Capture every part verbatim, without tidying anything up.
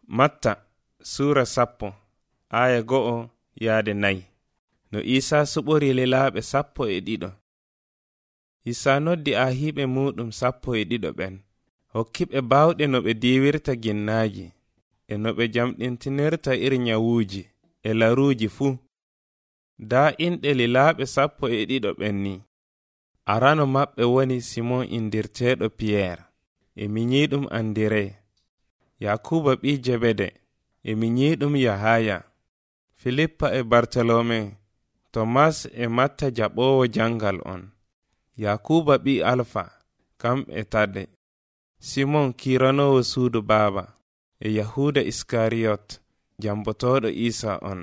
Matta Sura sappo aya go'o yaade nayi. No Isa suɓori lelaaɓe sappo e ɗiɗo. Isa noddi ahiiɓe muɗum sappo e ɗiɗo ɓen, hokkiɓe bawɗe no ɓe diwirta ginnaaji, e no ɓe jamɗintinirta iri nyawuuji e laruuji fuu. Daa inɗe lilaaɓe sappo e ɗiɗo ɓen ni. Arano maɓɓe woni Simon indirteeɗo Piyeer, e minyiiɗum Andire, Yakuba ɓi Jebede, e minyiiɗum Yahaya, Filippa e Bartolome, Tomas e Matta jaɓoowo jangal on, Yakuba ɓi Alfa, kamɓe tade, Simon kiranoowo suudu baaba, e Yahuda Iskariyot, jambotooɗo Isa on.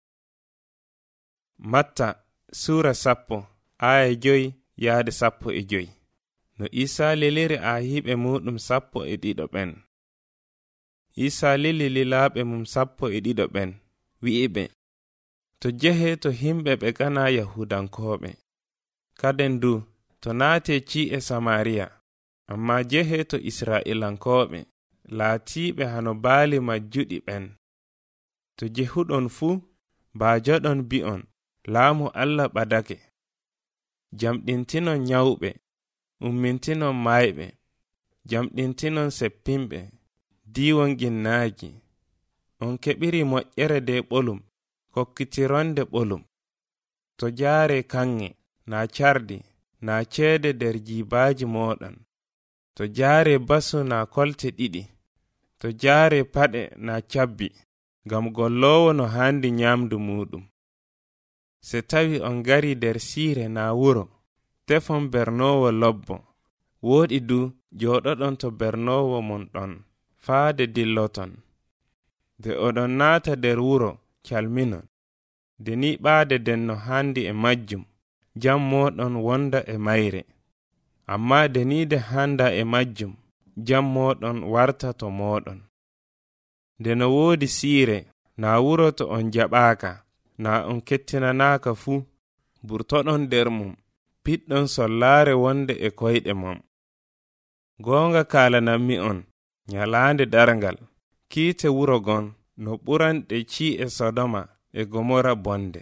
Matta Sura sappo aya joyi yaade sappo e joyi. No Isa leliri ahiiɓe muɗum sappo e ɗiɗo ɓen. Isa lili lilaaɓe mum sappo e ɗiɗo ɓen, wi'iɓe, to jehe to himɓe ɓe gana Yahudankooɓe, kaden du to naate ci'e Samariya, amma jehe to Isra'ilankooɓe, laatiiɓe hano baali majjuɗi ɓen. To jehuɗon fuu, baajoɗon bi'on, laamu Allah ɓadake. Jamɗintinon nyawɓe, ummintinon maayɓe, jamɗintinon seppinɓe, diwon ginnaaji. On keɓiri moƴƴere de ɓolum, kokkitironde ɓolum. To jaare kanŋe, na cardi, na ceede der jiibaaji mooɗon. To jaare basu na kolte ɗiɗi. To jaare paɗe na cabbi, ngam golloowo no haandi nyamdu muɗum. Se tawi on gari der siire na wuro, tefon bernoowo lobbo. Woodi du jooɗoɗon to bernoowo mon ɗon, faade dilloton. De oɗon naata der wuro, calminon. De ni ɓaade den no haandi e majjum, jam moɗon wonda e mayre. Amma de ni de handa e majjum, jam moɗon warta to moɗon. De no woodi siire, na wuro to on jaɓaaka, na on kettinanaaka fuu, burtoɗon der mum, piɗɗon sollaare wonde e koyɗe mum. Goonga kaalanammi on, nyalaande darngal, kiite wuro gon, no ɓuranɗe ci'e Sodoma e Gomora bonde.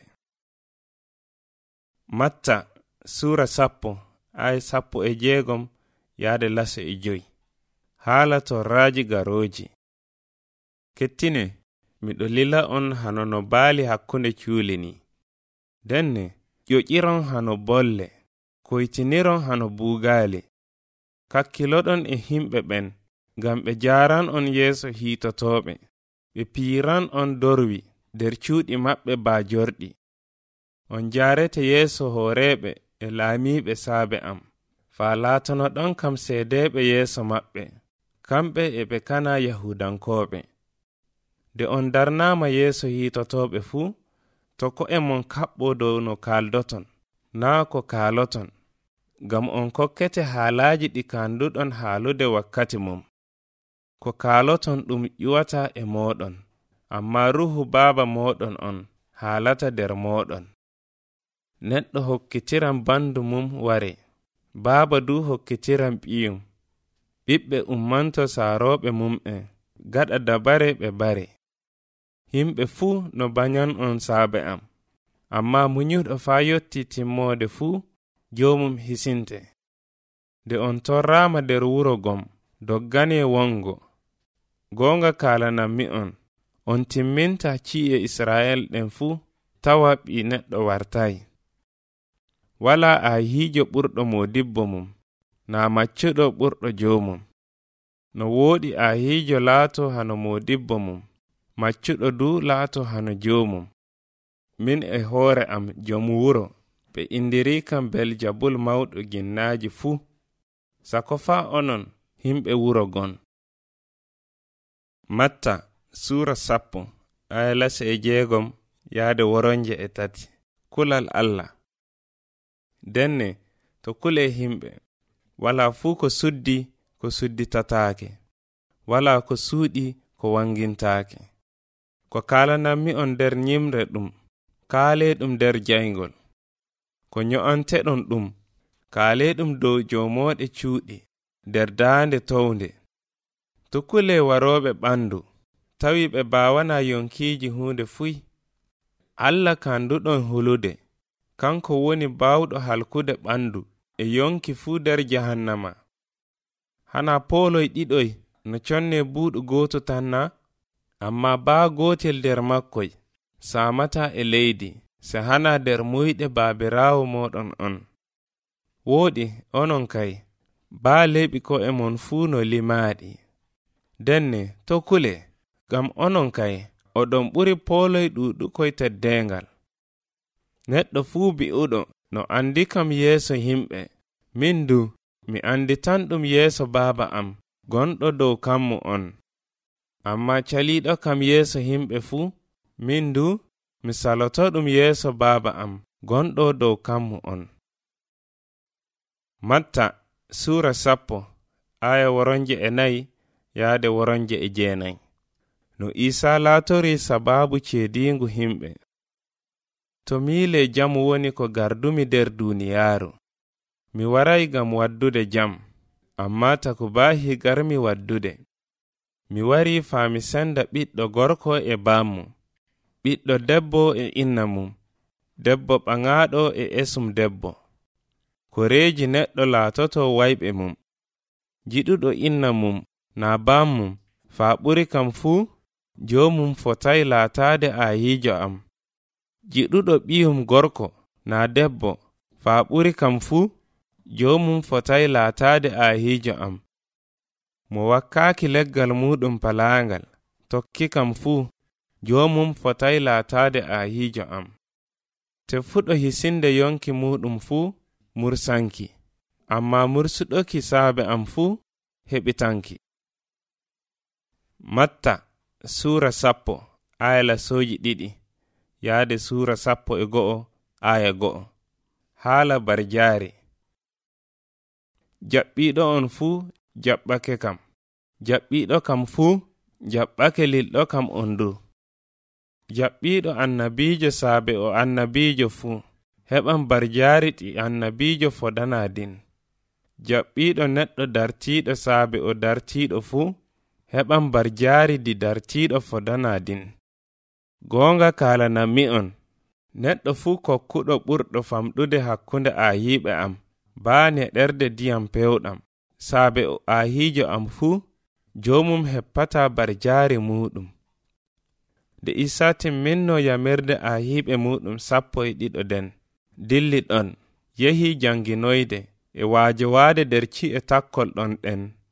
Matta Sura sappo ay sappo e jeegom yaade laso e joyi. Haala to raaji garooji. Kettine, miɗo lila on hano no baali hakkunde cuuli ni. Denne, ƴoƴiron hano bolle, koytiniron hano buugaali. Kakkiloɗon e himɓe ɓen, ngam ɓe jaaran on yeeso hiitotooɓe. Ɓe piiran on dorwi der cuuɗi maɓɓe baajorɗi. On jaarete yeeso hooreeɓe e laamiiɓe saabe am, faa laatono ɗon kam seedeeɓe yeeso maɓɓe, kamɓe e ɓe kana Yahudankooɓe. De on darnaama yeeso hiitotooɓe fuu, to ko'e mon kaɓɓo dow no kaaldoton, naa ko kaaloton, ngam on kokkete haalaaji ɗi kaanduɗon haalude wakkati mum. Ko kaaloton ɗum ƴuwata e mooɗon, amma ruhu baaba mooɗon on haalata der mooɗon. Neɗɗo hokkitiran bandu mum ware, baaba du hokkitiran ɓiyum. Ɓiɓɓe ummanto saarooɓe mum'en, gaɗa dabare ɓe bare. Himɓe fuu no banyan on saabe am, amma munyuɗo faa yotti timmoode fuu, joomum hisinte. De on torraama der wuro gom, doggane wongo. Goonga kaalanammi on, on timminta ci'e Israel ɗen fuu, tawa ɓi neɗɗo wartayi. Walaa ahiijo ɓurɗo modibbo mum, na maccuɗo ɓurɗo joomum. No wooɗi ahiijo laato hano modibbo mum, maccuɗo du laato hano joomum. Min e hoore am jom wuro, ɓe indiri kam Beljabul mawɗo ginnaaji fuu. Sako faa onon himɓe wuro gon. Matta Sura sappo aya lase e jeegom yaade woronje e tati. Kulal Allah. Denne to kule himɓe, wala fuu ko suddi ko sudditataake, wala ko suuɗi ko wangintaake. Ko kaalanammi on der nyimre ɗum, kaale ɗum der jayngol. Ko nyo'anteɗon ɗum, kaale ɗum dow joomooɗe cuuɗi, der daande townde. To kule warooɓe ɓandu, tawi ɓe baawana yonkiiji hunde fuy. Allah kanduɗon hulude, kanko woni baawɗo halkude ɓandu e yonki fuu nder jahannama. Hana pooloy ɗiɗoy no conne buuɗu gooto tan na? Amma baa gootel nder makkoy saamata e leydi, se hana nder muyɗe baabiraawo moɗon on. Woodi onon kay, baa leɓi ko e mon fuu no limaaɗi. Denne to kule, gam onon kay, oɗon ɓuri pooloy ɗuuɗukoy teddengal. Neɗɗo fuu bi'uɗo no andi kam yeeso himɓe, min du, mi andi tan ɗum yeeso baaba am, gonɗo dow kammu on. Amma caliɗo kam yeeso himɓe fuu, min du, mi saloto ɗum yeeso baaba am, gonɗo dow kammu on. Matta Sura sappo, aya woronje e nayi yaade woronje e jeenayi. No Isa laatori sababu ceedingu himɓe. To miile jamu woni ko gardumi nder duniyaaru. Mi waray gam waddude jam, amma taku baahi garmi waddude. Mi wari faami senda ɓiɗɗo gorko e bammu, ɓiɗɗo debbo e inna mum, debbo ɓaŋaaɗo e esum debbo. Koreeji neɗɗo laatoto wayɓe mum. Jiɗuɗo inna mum na bammum, faa ɓuri kam fuu, joomum fotay laataade aayiijo am. Jiɗuɗo ɓiyum gorko na debbo, faa ɓuri kam fuu, joomum fotay laataade aayiijo am. Mo wakkaaki leggal muɗum palaangal, tokki kam fuu, joomum fotay laataade aayiijo am. Te fuɗo hisinde yonki muɗum fuu, mursanki, amma mursuɗoki saabe am fuu, heɓitanki. Matta Sura sappo, ayala soji ɗiɗi, yaade Sura sappo e go'o, aya go'o. Haala barjaari. Jaɓɓiiɗo on fuu, jaɓɓake kam. Jaɓɓiiɗo kam fuu, jaɓɓake lilɗo kam on du. Jaɓɓiiɗo annabiijo saabe o annabiijo fuu, heɓan barjaari ɗi annabiijo fodana din. Jaɓɓiiɗo neɗɗo dartiiɗo saabe o dartiiɗo fuu, heɓan barjaari di dartiiɗo fodana din. Goonga kaalanami on, neɗɗo fuu kokkuɗo ɓurɗo famɗude hakkunde aayiiɓe am, baane ɗerde diyam pewɗam, saabe o aayiijo am fuu, joomum heppata barjaari muɗum. De Isa timminno yamirde aayiiɓe muɗum sappo e ɗiɗo den, dilli ɗon, yehi janginoyde e waajowaade nder ci'e takkol ɗon ɗen.